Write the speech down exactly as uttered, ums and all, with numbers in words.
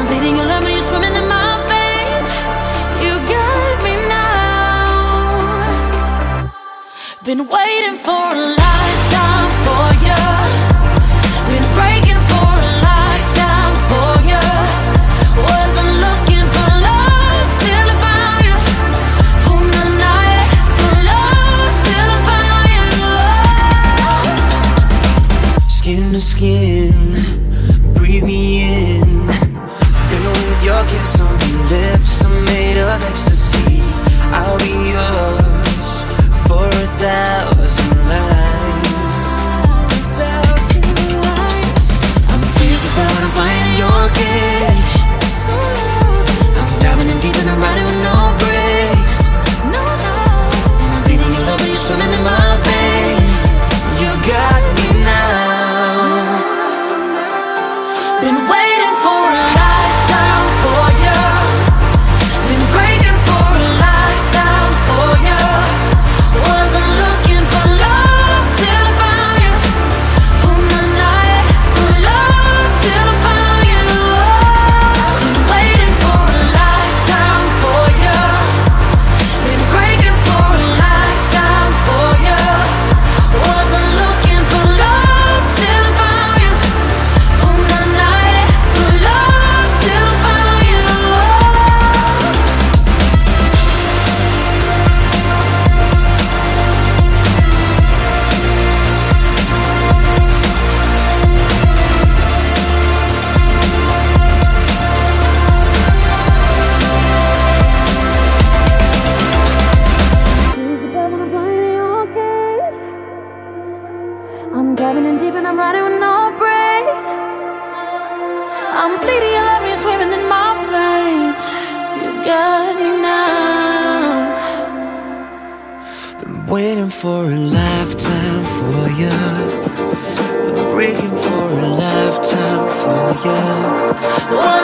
bleeding your love when you're swimming in my veins. You got me now. Been waiting for a lifetime for you. Been breaking for a lifetime for you. Wasn't looking for love till I found you. On the night for love till I found you. Skin to skin, breathe me in. Fill with your kiss on your lips. I'm made of ecstasy. I'll be yours for a thousand lives. Thousand lives. I'm tears about when I'm flying in your cage. I'm diving in deep and I'm riding with no brakes. No, no. And I'm bleeding your love when you're swimming in my veins. You've got me now. Been waiting for a lifetime for you. Been breaking for a lifetime for you. Wasn't looking for love till I found you. On the night for love till I found you. Been waiting for a lifetime for you. Been breaking for a lifetime for you. Wasn't looking for love till I found you. On the night for love till I found you. I'm diving in deep and I'm riding with no brakes. I'm bleeding your love, you're swimming in my veins. You got me now. Been waiting for a lifetime for you. Been breaking for a lifetime for you. Well,